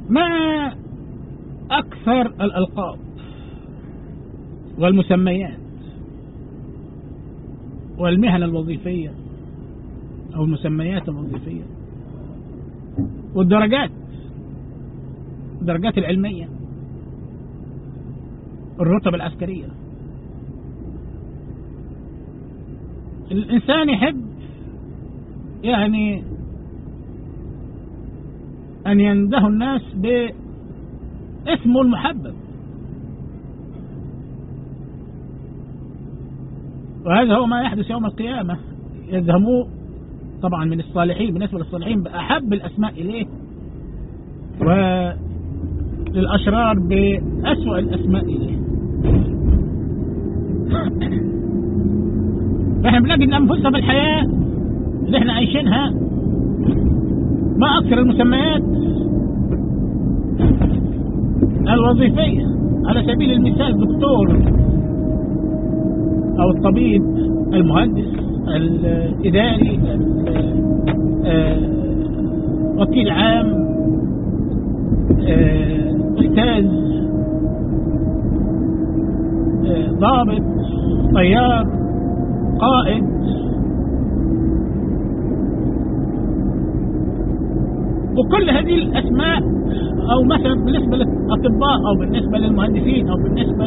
ما أكثر الألقاب والمسميات والمهن الوظيفية أو المسميات الوظيفية والدرجات، الدرجات العلمية، الرتب العسكرية. الإنسان يحب يعني أن ينده الناس باسمه المحبب، وهذا هو ما يحدث يوم القيامة. يذهبوا طبعا من الصالحين، بالنسبة للصالحين بأحب الأسماء إليه، وللأشرار بأسوأ الأسماء إليه. فإحنا بنجد أنفسنا في الحياة اللي إحنا عايشينها ما أكثر المسميات الوظيفية. على سبيل المثال الدكتور أو الطبيب، المهندس، الإداري، وكيل عام، أستاذ، ضابط، طيار، قائد. وكل هذه الأسماء، أو مثلا بالنسبة للأطباء أو بالنسبة للمهندسين أو بالنسبة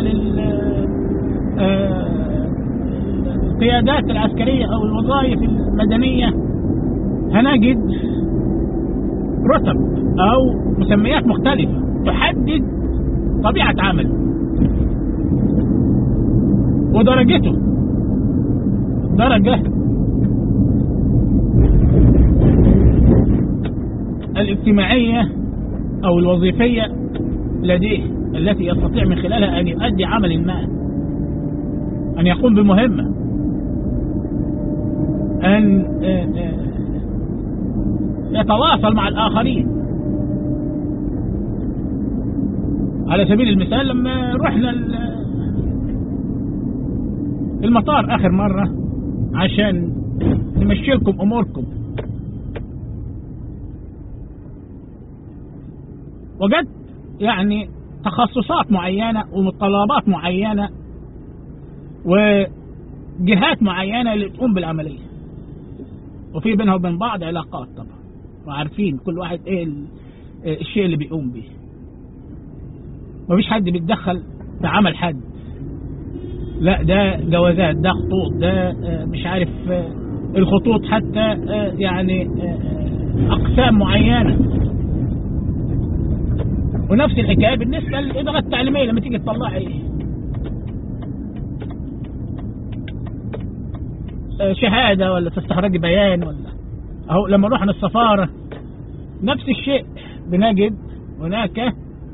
للقيادات العسكرية أو الوظائف المدنية، هنجد رتب أو مسميات مختلفة تحدد طبيعة عمله ودرجته، درجة الاجتماعية أو الوظيفية لديه التي يستطيع من خلالها أن يؤدي عمل ما، أن يقوم بمهمة، أن يتواصل مع الآخرين. على سبيل المثال لما رحنا المطار آخر مرة عشان نمشي لكم أموركم، وجدت يعني تخصصات معينة ومتطلبات معينة وجهات معينة اللي تقوم بالعملية، وفي بينها وبين بعض علاقات طبعا، وعارفين كل واحد ايه الشيء اللي بيقوم به. مفيش حد بيتدخل في عمل حد، لا ده جوازات، ده خطوط، ده مش عارف الخطوط حتى يعني أقسام معينة. ونفس الحكاية بالنسبة للإدارة التعليمية، لما تيجي تطلعي شهادة ولا تستخرجي بيان، ولا أهو لما رحنا السفارة نفس الشيء، بنجد هناك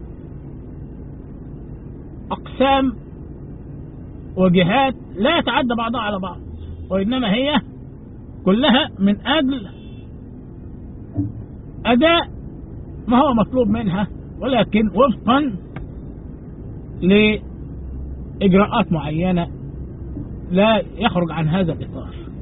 أقسام وجهات لا يتعدى بعضها على بعض، وإنما هي كلها من أجل أداء ما هو مطلوب منها، ولكن وفقا لإجراءات معينة لا يخرج عن هذا الإطار.